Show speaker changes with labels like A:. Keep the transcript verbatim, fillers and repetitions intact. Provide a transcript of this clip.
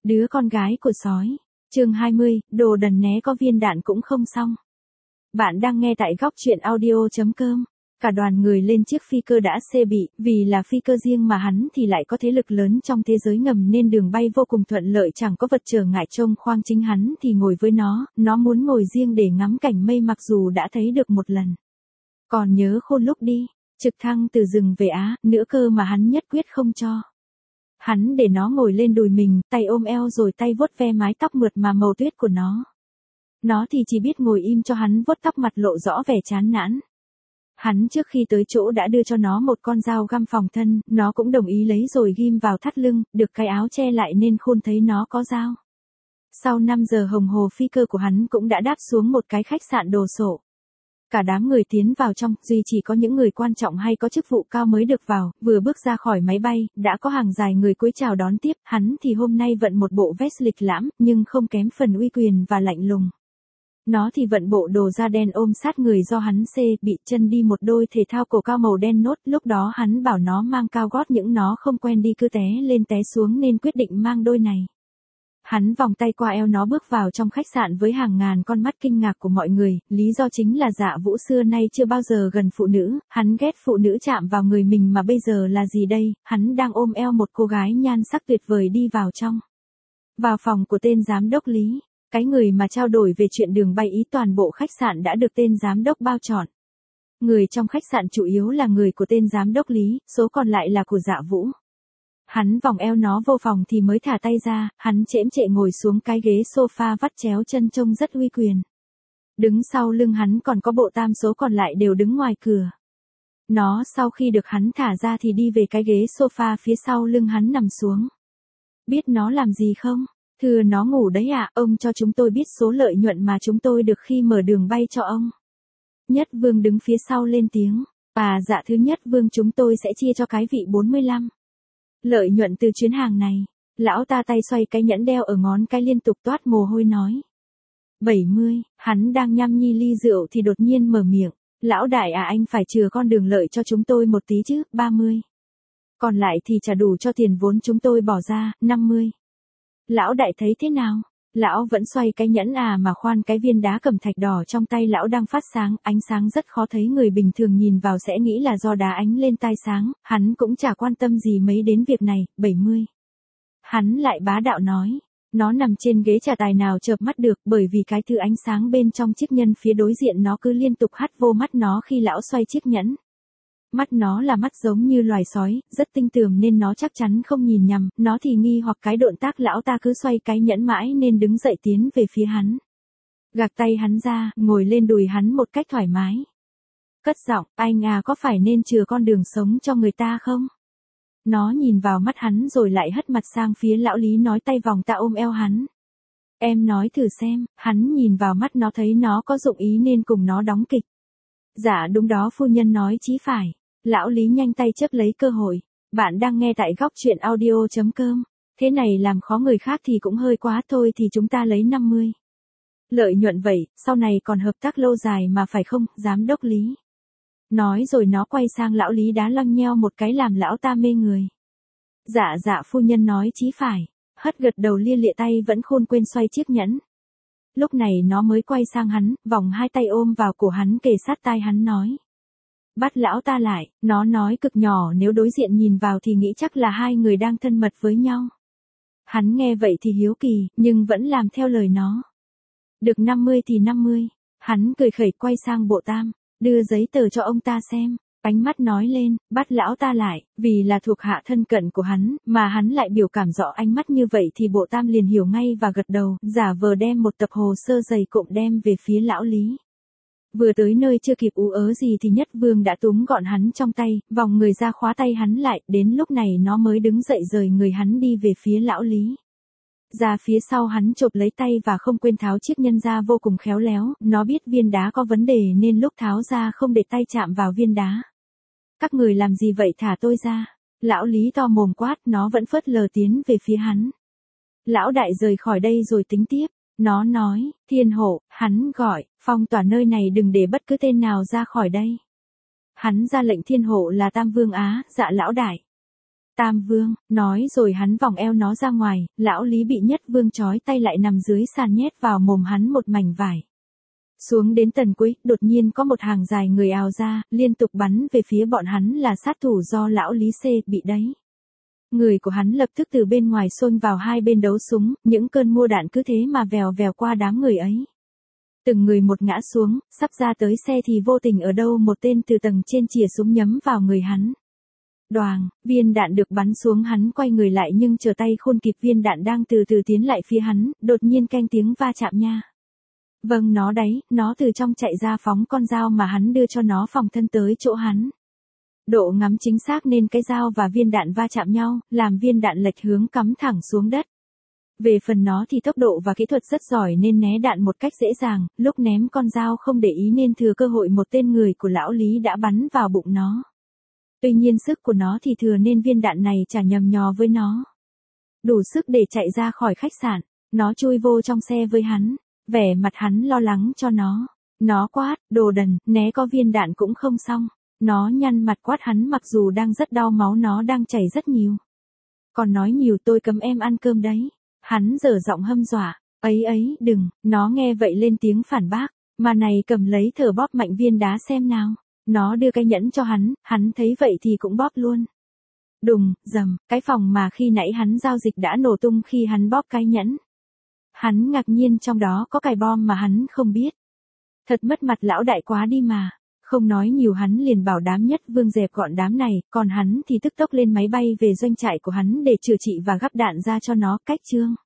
A: Đứa con gái của sói. Chương hai mươi, đồ đần né có viên đạn cũng không xong. Bạn đang nghe tại góc truyện audio chấm com. Cả đoàn người lên chiếc phi cơ đã xê bị, vì là phi cơ riêng mà hắn thì lại có thế lực lớn trong thế giới ngầm nên đường bay vô cùng thuận lợi, chẳng có vật trở ngại trông khoang. Chính hắn thì ngồi với nó, nó muốn ngồi riêng để ngắm cảnh mây mặc dù đã thấy được một lần. Còn nhớ khôn lúc đi, trực thăng từ rừng về Á, nữa cơ mà hắn nhất quyết không cho. Hắn để nó ngồi lên đùi mình, tay ôm eo rồi tay vuốt ve mái tóc mượt mà màu tuyết của nó. Nó thì chỉ biết ngồi im cho hắn vuốt tóc, mặt lộ rõ vẻ chán nản. Hắn trước khi tới chỗ đã đưa cho nó một con dao găm phòng thân, nó cũng đồng ý lấy rồi ghim vào thắt lưng, được cái áo che lại nên Khôn thấy nó có dao. Sau năm giờ hồng hồ phi cơ của hắn cũng đã đáp xuống một cái khách sạn đồ sộ. Cả đám người tiến vào trong, duy chỉ có những người quan trọng hay có chức vụ cao mới được vào. Vừa bước ra khỏi máy bay, đã có hàng dài người cúi chào đón tiếp. Hắn thì hôm nay vận một bộ vest lịch lãm, nhưng không kém phần uy quyền và lạnh lùng. Nó thì vận bộ đồ da đen ôm sát người do hắn xê bị, chân đi một đôi thể thao cổ cao màu đen nốt. Lúc đó hắn bảo nó mang cao gót, những nó không quen đi cứ té lên té xuống nên quyết định mang đôi này. Hắn vòng tay qua eo nó bước vào trong khách sạn với hàng ngàn con mắt kinh ngạc của mọi người, lý do chính là Dạ Vũ xưa nay chưa bao giờ gần phụ nữ, hắn ghét phụ nữ chạm vào người mình mà bây giờ là gì đây, hắn đang ôm eo một cô gái nhan sắc tuyệt vời đi vào trong. Vào phòng của tên giám đốc Lý, cái người mà trao đổi về chuyện đường bay Ý, toàn bộ khách sạn đã được tên giám đốc bao trọn. Người trong khách sạn chủ yếu là người của tên giám đốc Lý, số còn lại là của Dạ Vũ. Hắn vòng eo nó vô phòng thì mới thả tay ra, hắn chễm chệ ngồi xuống cái ghế sofa vắt chéo chân trông rất uy quyền. Đứng sau lưng hắn còn có bộ tam số còn lại đều đứng ngoài cửa. Nó sau khi được hắn thả ra thì đi về cái ghế sofa phía sau lưng hắn nằm xuống. Biết nó làm gì không? Thưa nó ngủ đấy ạ, à, ông cho chúng tôi biết số lợi nhuận mà chúng tôi được khi mở đường bay cho ông. Nhất Vương đứng phía sau lên tiếng. À dạ thứ Nhất Vương, chúng tôi sẽ chia cho cái vị bốn mươi lăm. Lợi nhuận từ chuyến hàng này. Lão ta tay xoay cái nhẫn đeo ở ngón cái liên tục toát mồ hôi nói. bảy mươi, hắn đang nhăm nhi ly rượu thì đột nhiên mở miệng. Lão đại à, anh phải chừa con đường lợi cho chúng tôi một tí chứ, ba mươi. Còn lại thì trả đủ cho tiền vốn chúng tôi bỏ ra, năm mươi. Lão đại thấy thế nào? Lão vẫn xoay cái nhẫn à mà khoan, cái viên đá cẩm thạch đỏ trong tay lão đang phát sáng, ánh sáng rất khó thấy, người bình thường nhìn vào sẽ nghĩ là do đá ánh lên tai sáng, hắn cũng chả quan tâm gì mấy đến việc này, bảy mươi. Hắn lại bá đạo nói, nó nằm trên ghế chả tài nào chợp mắt được, bởi vì cái thứ ánh sáng bên trong chiếc nhân phía đối diện nó cứ liên tục hắt vô mắt nó khi lão xoay chiếc nhẫn. Mắt nó là mắt giống như loài sói, rất tinh tường nên nó chắc chắn không nhìn nhầm, nó thì nghi hoặc cái động tác lão ta cứ xoay cái nhẫn mãi nên đứng dậy tiến về phía hắn. Gạt tay hắn ra, ngồi lên đùi hắn một cách thoải mái. Cất giọng, anh à, có phải nên chừa con đường sống cho người ta không? Nó nhìn vào mắt hắn rồi lại hất mặt sang phía lão Lý, nói tay vòng ta ôm eo hắn. Em nói thử xem, hắn nhìn vào mắt nó thấy nó có dụng ý nên cùng nó đóng kịch. Dạ đúng đó phu nhân nói chí phải. Lão Lý nhanh tay chấp lấy cơ hội. Bạn đang nghe tại góc truyện audio chấm com. Thế này làm khó người khác thì cũng hơi quá, thôi thì chúng ta lấy năm mươi. Lợi nhuận vậy, sau này còn hợp tác lâu dài mà phải không, giám đốc Lý? Nói rồi nó quay sang lão Lý đá lăng nheo một cái làm lão ta mê người. Dạ dạ phu nhân nói chí phải. Hất gật đầu lia lịa tay vẫn khôn quên xoay chiếc nhẫn. Lúc này nó mới quay sang hắn, vòng hai tay ôm vào cổ hắn kề sát tai hắn nói. Bắt lão ta lại, nó nói cực nhỏ, nếu đối diện nhìn vào thì nghĩ chắc là hai người đang thân mật với nhau. Hắn nghe vậy thì hiếu kỳ, nhưng vẫn làm theo lời nó. Được năm mươi thì năm mươi, hắn cười khẩy quay sang bộ tam, đưa giấy tờ cho ông ta xem. Ánh mắt nói lên, bắt lão ta lại, vì là thuộc hạ thân cận của hắn, mà hắn lại biểu cảm rõ ánh mắt như vậy thì bộ tam liền hiểu ngay và gật đầu, giả vờ đem một tập hồ sơ dày cộm đem về phía lão Lý. Vừa tới nơi chưa kịp ú ớ gì thì Nhất Vương đã túm gọn hắn trong tay, vòng người ra khóa tay hắn lại, đến lúc này nó mới đứng dậy rời người hắn đi về phía lão Lý. Ra phía sau hắn chộp lấy tay và không quên tháo chiếc nhân ra vô cùng khéo léo, nó biết viên đá có vấn đề nên lúc tháo ra không để tay chạm vào viên đá. Các người làm gì vậy, thả tôi ra. Lão Lý to mồm quát, nó vẫn phớt lờ tiến về phía hắn. Lão đại rời khỏi đây rồi tính tiếp. Nó nói, Thiên Hộ, hắn gọi, phong tỏa nơi này đừng để bất cứ tên nào ra khỏi đây. Hắn ra lệnh Thiên Hộ là Tam Vương Á, dạ lão đại. Tam Vương, nói rồi hắn vòng eo nó ra ngoài, lão Lý bị Nhất Vương trói tay lại nằm dưới sàn nhét vào mồm hắn một mảnh vải. Xuống đến tầng cuối, đột nhiên có một hàng dài người ào ra, liên tục bắn về phía bọn hắn là sát thủ do lão Lý C bị đấy. Người của hắn lập tức từ bên ngoài xông vào hai bên đấu súng, những cơn mưa đạn cứ thế mà vèo vèo qua đám người ấy. Từng người một ngã xuống, sắp ra tới xe thì vô tình ở đâu một tên từ tầng trên chìa súng nhắm vào người hắn. Đoàng, viên đạn được bắn xuống, hắn quay người lại nhưng chờ tay khôn kịp viên đạn đang từ từ tiến lại phía hắn, đột nhiên canh tiếng va chạm nha. Vâng, nó đấy, nó từ trong chạy ra phóng con dao mà hắn đưa cho nó phòng thân tới chỗ hắn. Độ ngắm chính xác nên cái dao và viên đạn va chạm nhau, làm viên đạn lệch hướng cắm thẳng xuống đất. Về phần nó thì tốc độ và kỹ thuật rất giỏi nên né đạn một cách dễ dàng, lúc ném con dao không để ý nên thừa cơ hội một tên người của lão Lý đã bắn vào bụng nó. Tuy nhiên sức của nó thì thừa nên viên đạn này chả nhầm nhò với nó. Đủ sức để chạy ra khỏi khách sạn, nó chui vô trong xe với hắn, vẻ mặt hắn lo lắng cho nó. Nó quát, đồ đần, né có viên đạn cũng không xong. Nó nhăn mặt quát hắn mặc dù đang rất đau máu, nó đang chảy rất nhiều. Còn nói nhiều tôi cấm em ăn cơm đấy. Hắn dở giọng hâm dọa, ấy ấy, đừng, nó nghe vậy lên tiếng phản bác, mà này cầm lấy thở bóp mạnh viên đá xem nào. Nó đưa cái nhẫn cho hắn, hắn thấy vậy thì cũng bóp luôn. Đùng, dầm, cái phòng mà khi nãy hắn giao dịch đã nổ tung khi hắn bóp cái nhẫn. Hắn ngạc nhiên trong đó có cài bom mà hắn không biết. Thật mất mặt lão đại quá đi mà. Không nói nhiều, hắn liền bảo đám Nhất Vương dẹp gọn đám này, còn hắn thì tức tốc lên máy bay về doanh trại của hắn để chữa trị và gắp đạn ra cho nó. Cách chương